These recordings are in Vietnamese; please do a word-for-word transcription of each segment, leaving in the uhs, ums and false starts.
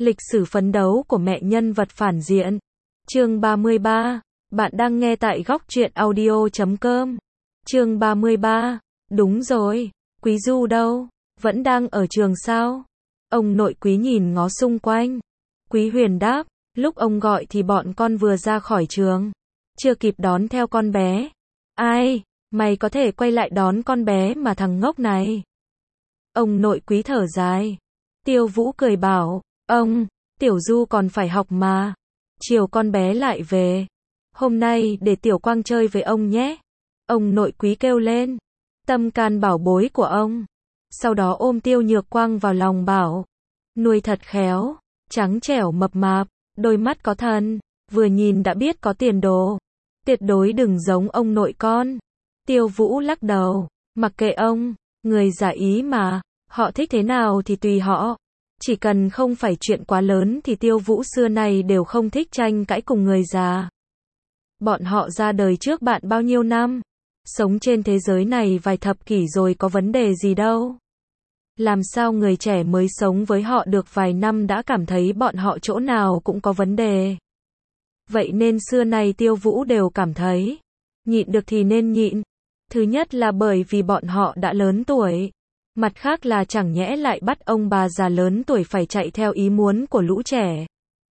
Lịch sử phấn đấu của mẹ nhân vật phản diện. Chương ba mươi ba. Bạn đang nghe tại góc truyện audio chấm com. Chương ba mươi ba. Đúng rồi, Quý Du đâu? Vẫn đang ở trường sao? Ông nội Quý nhìn ngó xung quanh. Quý Huyền đáp, lúc ông gọi thì bọn con vừa ra khỏi trường. Chưa kịp đón theo con bé. Ai, mày có thể quay lại đón con bé mà thằng ngốc này. Ông nội Quý thở dài. Tiêu Vũ cười bảo, ông, Tiểu Du còn phải học mà. Chiều con bé lại về. Hôm nay để Tiểu Quang chơi với ông nhé. Ông nội Quý kêu lên. Tâm can bảo bối của ông. Sau đó ôm Tiêu Nhược Quang vào lòng bảo. Nuôi thật khéo, trắng trẻo mập mạp, đôi mắt có thần, vừa nhìn đã biết có tiền đồ. Tuyệt đối đừng giống ông nội con. Tiêu Vũ lắc đầu, mặc kệ ông, người giả ý mà, họ thích thế nào thì tùy họ. Chỉ cần không phải chuyện quá lớn thì Tiêu Vũ xưa này đều không thích tranh cãi cùng người già. Bọn họ ra đời trước bạn bao nhiêu năm? Sống trên thế giới này vài thập kỷ rồi có vấn đề gì đâu. Làm sao người trẻ mới sống với họ được vài năm đã cảm thấy bọn họ chỗ nào cũng có vấn đề. Vậy nên xưa này Tiêu Vũ đều cảm thấy, nhịn được thì nên nhịn. Thứ nhất là bởi vì bọn họ đã lớn tuổi. Mặt khác là chẳng nhẽ lại bắt ông bà già lớn tuổi phải chạy theo ý muốn của lũ trẻ.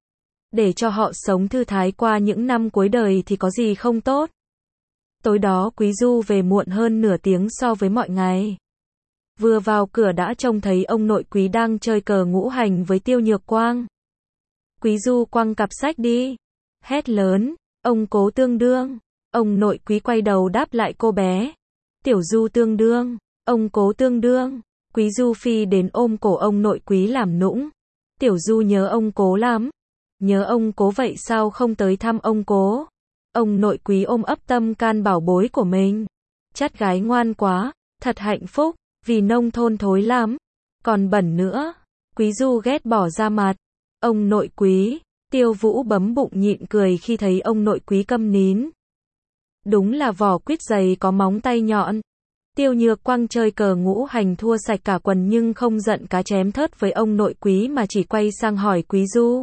Để cho họ sống thư thái qua những năm cuối đời thì có gì không tốt. Tối đó Quý Du về muộn hơn nửa tiếng so với mọi ngày. Vừa vào cửa đã trông thấy ông nội Quý đang chơi cờ ngũ hành với Tiêu Nhược Quang. Quý Du quăng cặp sách đi. Hét lớn, ông Cố tương đương. Ông nội Quý quay đầu đáp lại cô bé. Tiểu Du tương đương, ông Cố tương đương. Quý Du phi đến ôm cổ ông nội Quý làm nũng. Tiểu Du nhớ ông Cố lắm. Nhớ ông Cố vậy sao không tới thăm ông Cố? Ông nội Quý ôm ấp tâm can bảo bối của mình. Chắt gái ngoan quá, thật hạnh phúc, vì nông thôn thối lắm. Còn bẩn nữa. Quý Du ghét bỏ ra mặt. Ông nội Quý, Tiêu Vũ bấm bụng nhịn cười khi thấy ông nội Quý câm nín. Đúng là vỏ quýt dày có móng tay nhọn. Tiêu Nhược Quang chơi cờ ngũ hành thua sạch cả quần nhưng không giận cá chém thớt với ông nội Quý mà chỉ quay sang hỏi Quý Du.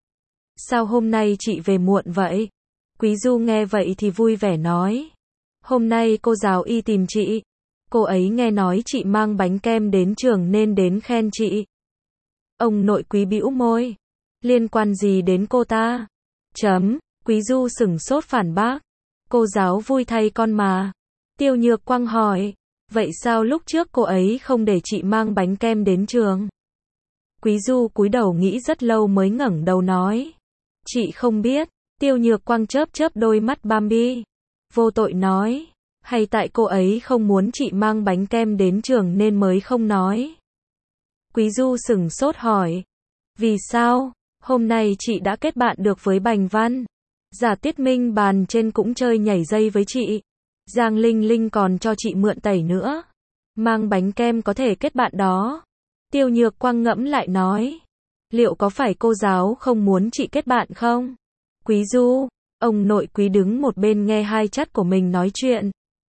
Sao hôm nay chị về muộn vậy? Quý Du nghe vậy thì vui vẻ nói. Hôm nay cô giáo y tìm chị. Cô ấy nghe nói chị mang bánh kem đến trường nên đến khen chị. Ông nội Quý bĩu môi. Liên quan gì đến cô ta? Chấm, Quý Du sửng sốt phản bác. Cô giáo vui thay con mà. Tiêu Nhược Quang hỏi. Vậy sao lúc trước cô ấy không để chị mang bánh kem đến trường? Quý Du cúi đầu nghĩ rất lâu mới ngẩng đầu nói. Chị không biết. Tiêu Nhược Quang chớp chớp đôi mắt Bambi. Vô tội nói. Hay tại cô ấy không muốn chị mang bánh kem đến trường nên mới không nói? Quý Du sửng sốt hỏi. Vì sao? Hôm nay chị đã kết bạn được với Bành Văn. Giả Tiết Minh bàn trên cũng chơi nhảy dây với chị. Giang Linh Linh còn cho chị mượn tẩy nữa. Mang bánh kem có thể kết bạn đó. Tiêu Nhược Quang ngẫm lại nói. Liệu có phải cô giáo không muốn chị kết bạn không? Quý Du, ông nội Quý đứng một bên nghe hai chắt của mình nói chuyện.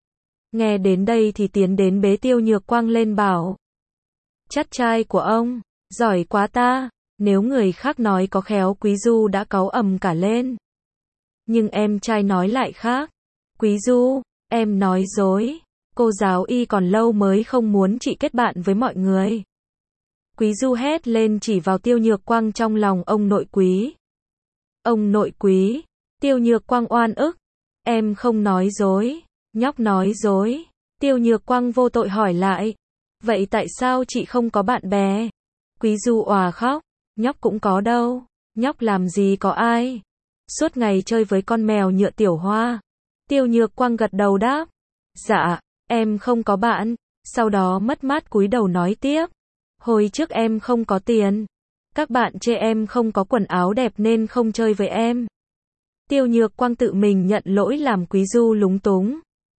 Nghe đến đây thì tiến đến bế Tiêu Nhược Quang lên bảo. Chắt trai của ông, giỏi quá ta. Nếu người khác nói có khéo Quý Du đã cáu ầm cả lên. Nhưng em trai nói lại khác. Quý Du, em nói dối. Cô giáo y còn lâu mới không muốn chị kết bạn với mọi người. Quý Du hét lên chỉ vào Tiêu Nhược Quang trong lòng ông nội Quý. Ông nội Quý, Tiêu Nhược Quang oan ức. Em không nói dối. Nhóc nói dối. Tiêu Nhược Quang vô tội hỏi lại. Vậy tại sao chị không có bạn bè? Quý Du òa khóc. Nhóc cũng có đâu. Nhóc làm gì có ai. Suốt ngày chơi với con mèo nhựa Tiểu Hoa. Tiêu Nhược Quang gật đầu đáp. Dạ, em không có bạn. Sau đó mất mát cúi đầu nói tiếp. Hồi trước em không có tiền. Các bạn chê em không có quần áo đẹp nên không chơi với em. Tiêu Nhược Quang tự mình nhận lỗi làm Quý Du lúng túng.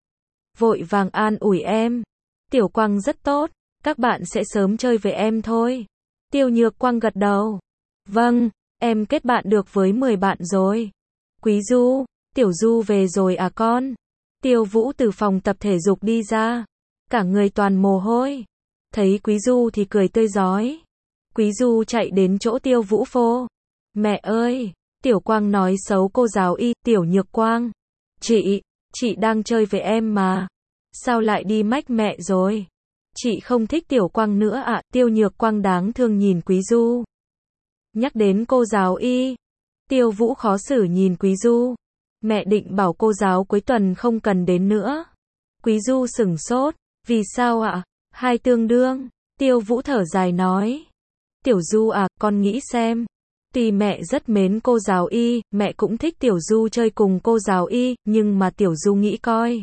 Vội vàng an ủi em. Tiểu Quang rất tốt. Các bạn sẽ sớm chơi với em thôi. Tiêu Nhược Quang gật đầu. Vâng, em kết bạn được với mười bạn rồi. Quý Du, Tiểu Du về rồi à con? Tiêu Vũ từ phòng tập thể dục đi ra. Cả người toàn mồ hôi. Thấy Quý Du thì cười tươi rói. Quý Du chạy đến chỗ Tiêu Vũ phô. Mẹ ơi, Tiểu Quang nói xấu cô giáo Y, Tiểu Nhược Quang. Chị, chị đang chơi với em mà. Sao lại đi mách mẹ rồi? Chị không thích Tiểu Quang nữa ạ. À? Tiêu Nhược Quang đáng thương nhìn Quý Du. Nhắc đến cô giáo Y. Tiêu Vũ khó xử nhìn Quý Du. Mẹ định bảo cô giáo cuối tuần không cần đến nữa. Quý Du sửng sốt. Vì sao ạ? À? Hai tương đương. Tiêu Vũ thở dài nói. Tiểu Du à, con nghĩ xem. Tuy mẹ rất mến cô giáo Y, mẹ cũng thích Tiểu Du chơi cùng cô giáo Y, nhưng mà Tiểu Du nghĩ coi.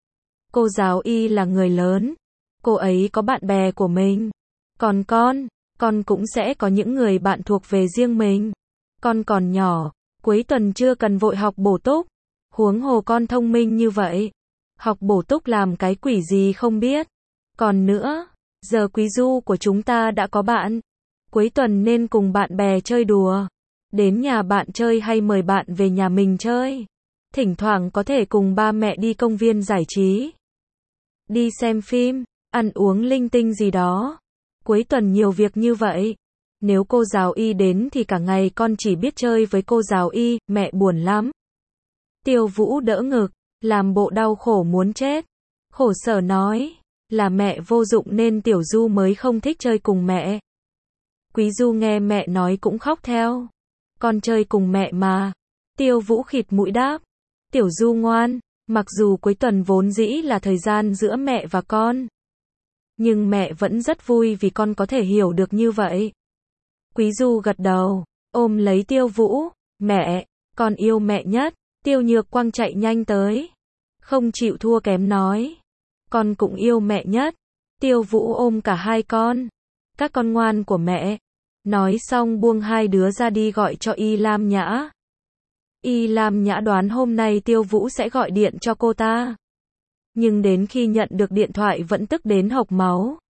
Cô giáo Y là người lớn. Cô ấy có bạn bè của mình. Còn con, con cũng sẽ có những người bạn thuộc về riêng mình. Con còn nhỏ, cuối tuần chưa cần vội học bổ túc. Huống hồ con thông minh như vậy. Học bổ túc làm cái quỷ gì không biết. Còn nữa, giờ Quý Du của chúng ta đã có bạn. Cuối tuần nên cùng bạn bè chơi đùa. Đến nhà bạn chơi hay mời bạn về nhà mình chơi. Thỉnh thoảng có thể cùng ba mẹ đi công viên giải trí. Đi xem phim, ăn uống linh tinh gì đó. Cuối tuần nhiều việc như vậy. Nếu cô giáo Y đến thì cả ngày con chỉ biết chơi với cô giáo Y, mẹ buồn lắm. Tiêu Vũ đỡ ngực, làm bộ đau khổ muốn chết. Khổ sở nói, là mẹ vô dụng nên Tiểu Du mới không thích chơi cùng mẹ. Quý Du nghe mẹ nói cũng khóc theo. Con chơi cùng mẹ mà. Tiêu Vũ khịt mũi đáp. Tiểu Du ngoan, mặc dù cuối tuần vốn dĩ là thời gian giữa mẹ và con. Nhưng mẹ vẫn rất vui vì con có thể hiểu được như vậy. Quý Du gật đầu, ôm lấy Tiêu Vũ. Mẹ, con yêu mẹ nhất. Tiêu Nhược Quang chạy nhanh tới. Không chịu thua kém nói. Con cũng yêu mẹ nhất. Tiêu Vũ ôm cả hai con. Các con ngoan của mẹ. Nói xong buông hai đứa ra đi gọi cho Y Lam Nhã. Y Lam Nhã đoán hôm nay Tiêu Vũ sẽ gọi điện cho cô ta. Nhưng đến khi nhận được điện thoại vẫn tức đến hộc máu.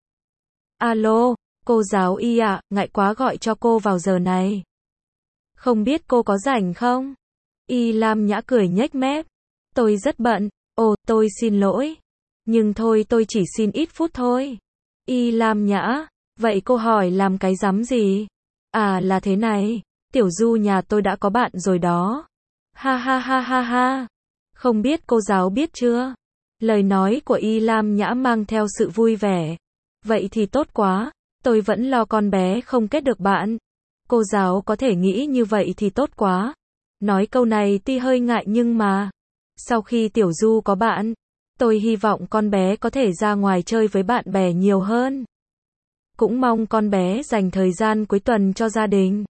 Alo, cô giáo Y ạ, à, ngại quá gọi cho cô vào giờ này. Không biết cô có rảnh không? Y Lam Nhã cười nhếch mép. Tôi rất bận. Ồ, tôi xin lỗi. Nhưng thôi tôi chỉ xin ít phút thôi. Y Lam Nhã, vậy cô hỏi làm cái rắm gì? À là thế này, Tiểu Du nhà tôi đã có bạn rồi đó. Ha ha ha ha ha. Không biết cô giáo biết chưa? Lời nói của Y Lam Nhã mang theo sự vui vẻ. Vậy thì tốt quá, tôi vẫn lo con bé không kết được bạn. Cô giáo có thể nghĩ như vậy thì tốt quá. Nói câu này tuy hơi ngại nhưng mà, sau khi Tiểu Du có bạn, tôi hy vọng con bé có thể ra ngoài chơi với bạn bè nhiều hơn. Cũng mong con bé dành thời gian cuối tuần cho gia đình.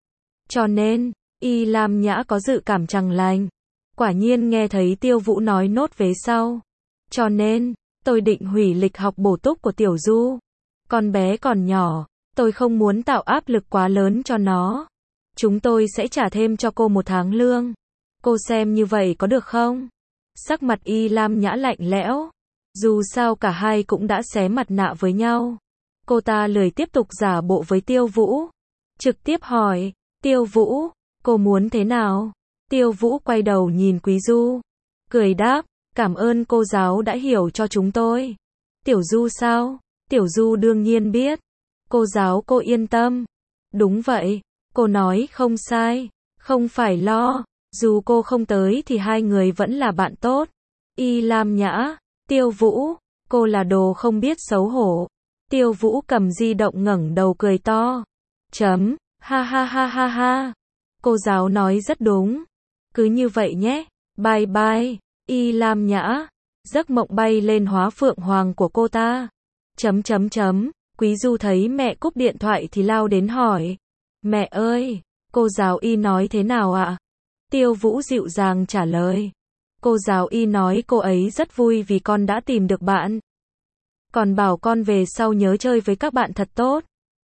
Cho nên, Y Lam Nhã có dự cảm chẳng lành. Quả nhiên nghe thấy Tiêu Vũ nói nốt vế sau. Cho nên, tôi định hủy lịch học bổ túc của Tiểu Du. Con bé còn nhỏ, tôi không muốn tạo áp lực quá lớn cho nó. Chúng tôi sẽ trả thêm cho cô một tháng lương. Cô xem như vậy có được không? Sắc mặt Y Lam Nhã lạnh lẽo. Dù sao cả hai cũng đã xé mặt nạ với nhau. Cô ta lười tiếp tục giả bộ với Tiêu Vũ. Trực tiếp hỏi, Tiêu Vũ, cô muốn thế nào? Tiêu Vũ quay đầu nhìn Quý Du. Cười đáp, cảm ơn cô giáo đã hiểu cho chúng tôi. Tiểu Du sao? Tiểu Du đương nhiên biết. Cô giáo cô yên tâm. Đúng vậy, cô nói không sai. Không phải lo, dù cô không tới thì hai người vẫn là bạn tốt. Y Lam Nhã, Tiêu Vũ, cô là đồ không biết xấu hổ. Tiêu Vũ cầm di động ngẩng đầu cười to. Chấm, ha ha ha ha ha. Cô giáo nói rất đúng. Cứ như vậy nhé, bye bye. Y Lam Nhã, giấc mộng bay lên hóa phượng hoàng của cô ta. Chấm chấm chấm, Quý Du thấy mẹ cúp điện thoại thì lao đến hỏi. Mẹ ơi, cô giáo Y nói thế nào ạ? À? Tiêu Vũ dịu dàng trả lời. Cô giáo Y nói cô ấy rất vui vì con đã tìm được bạn. Còn bảo con về sau nhớ chơi với các bạn thật tốt.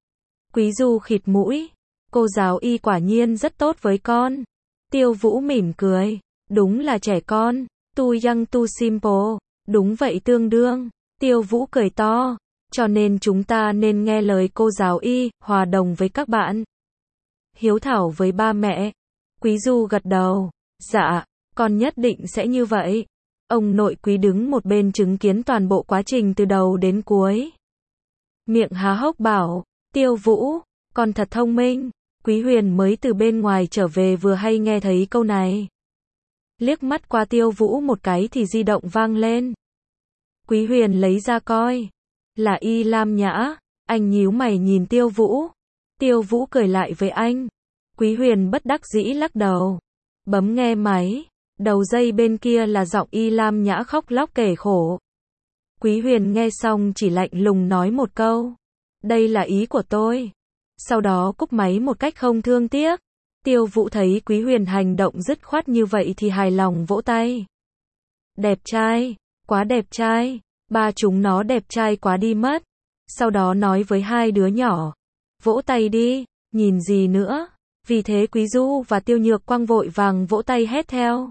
Quý Du khịt mũi. Cô giáo Y quả nhiên rất tốt với con. Tiêu Vũ mỉm cười. Đúng là trẻ con. Too young too simple. Đúng vậy tương đương. Tiêu Vũ cười to. Cho nên chúng ta nên nghe lời cô giáo Y, hòa đồng với các bạn. Hiếu thảo với ba mẹ. Quý Du gật đầu. Dạ, con nhất định sẽ như vậy. Ông nội Quý đứng một bên chứng kiến toàn bộ quá trình từ đầu đến cuối. Miệng há hốc bảo, Tiêu Vũ, Con thật thông minh. Quý Huyền mới từ bên ngoài trở về vừa hay nghe thấy câu này. Liếc mắt qua Tiêu Vũ một cái thì di động vang lên. Quý Huyền lấy ra coi. Là Y Lam Nhã. Anh nhíu mày nhìn Tiêu Vũ. Tiêu Vũ cười lại với anh. Quý Huyền bất đắc dĩ lắc đầu. Bấm nghe máy. Đầu dây bên kia là giọng Y Lam Nhã khóc lóc kể khổ. Quý Huyền nghe xong chỉ lạnh lùng nói một câu. Đây là ý của tôi. Sau đó cúp máy một cách không thương tiếc. Tiêu Vũ thấy Quý Huyền hành động dứt khoát như vậy thì hài lòng vỗ tay. Đẹp trai, quá đẹp trai, ba chúng nó đẹp trai quá đi mất. Sau đó nói với hai đứa nhỏ. Vỗ tay đi, nhìn gì nữa. Vì thế Quý Du và Tiêu Nhược Quang vội vàng vỗ tay hét theo.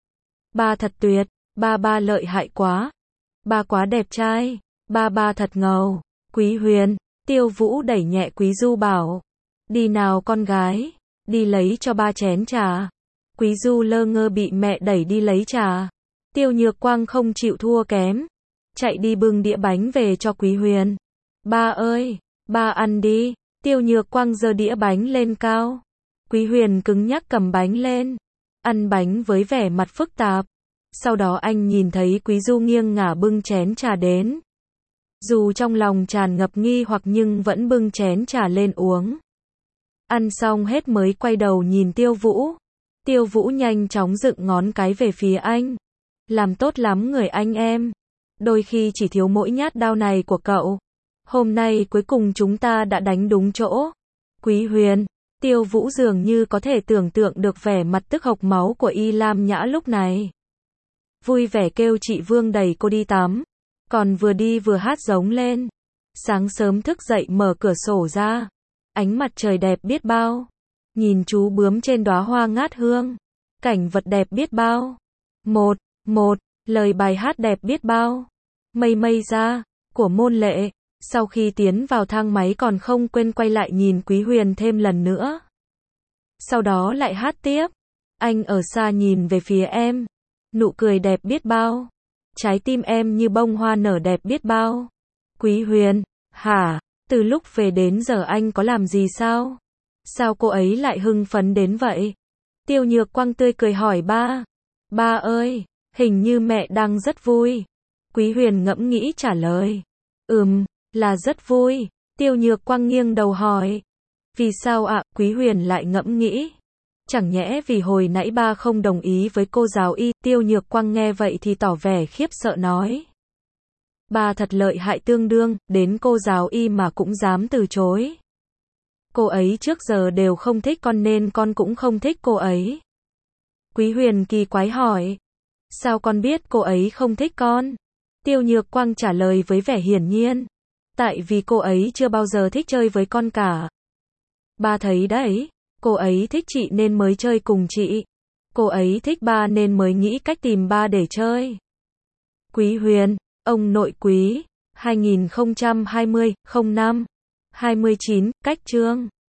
Ba thật tuyệt, ba ba lợi hại quá. Ba quá đẹp trai, ba ba thật ngầu. Quý Huyền, Tiêu Vũ đẩy nhẹ Quý Du bảo. Đi nào con gái, đi lấy cho ba chén trà. Quý Du lơ ngơ bị mẹ đẩy đi lấy trà. Tiêu Nhược Quang không chịu thua kém. Chạy đi bưng đĩa bánh về cho Quý Huyền. Ba ơi, ba ăn đi. Tiêu Nhược Quang giơ đĩa bánh lên cao. Quý Huyền cứng nhắc cầm bánh lên. Ăn bánh với vẻ mặt phức tạp. Sau đó anh nhìn thấy Quý Du nghiêng ngả bưng chén trà đến. Dù trong lòng tràn ngập nghi hoặc nhưng vẫn bưng chén trà lên uống. Ăn xong hết mới quay đầu nhìn Tiêu Vũ. Tiêu Vũ nhanh chóng dựng ngón cái về phía anh. Làm tốt lắm người anh em. Đôi khi chỉ thiếu mỗi nhát đao này của cậu. Hôm nay cuối cùng chúng ta đã đánh đúng chỗ. Quý Huyền, Tiêu Vũ dường như có thể tưởng tượng được vẻ mặt tức hộc máu của Y Lam Nhã lúc này. Vui vẻ kêu chị Vương đẩy cô đi tắm. Còn vừa đi vừa hát giống lên. Sáng sớm thức dậy mở cửa sổ ra. Ánh mặt trời đẹp biết bao. Nhìn chú bướm trên đóa hoa ngát hương. Cảnh vật đẹp biết bao. Một, một, lời bài hát đẹp biết bao. Mây mây ra, của Môn Lệ. Sau khi tiến vào thang máy còn không quên quay lại nhìn Quý Huyền thêm lần nữa. Sau đó lại hát tiếp. Anh ở xa nhìn về phía em. Nụ cười đẹp biết bao. Trái tim em như bông hoa nở đẹp biết bao. Quý Huyền, hả? Từ lúc về đến giờ anh có làm gì sao? Sao cô ấy lại hưng phấn đến vậy? Tiêu Nhược Quang tươi cười hỏi ba. Ba ơi, hình như mẹ đang rất vui. Quý Huyền ngẫm nghĩ trả lời. Ừm, là rất vui. Tiêu Nhược Quang nghiêng đầu hỏi. Vì sao ạ? Quý Huyền lại ngẫm nghĩ. Chẳng nhẽ vì hồi nãy ba không đồng ý với cô giáo Y. Tiêu Nhược Quang nghe vậy thì tỏ vẻ khiếp sợ nói. Ba thật lợi hại tương đương, đến cô giáo Y mà cũng dám từ chối. Cô ấy trước giờ đều không thích con nên con cũng không thích cô ấy. Quý Huyền kỳ quái hỏi. Sao con biết cô ấy không thích con? Tiêu Nhược Quang trả lời với vẻ hiển nhiên. Tại vì cô ấy chưa bao giờ thích chơi với con cả. Ba thấy đấy, cô ấy thích chị nên mới chơi cùng chị. Cô ấy thích ba nên mới nghĩ cách tìm ba để chơi. Quý Huyền, ông nội Quý, hai nghìn không trăm hai mươi, không năm, hai mươi chín, cách chương.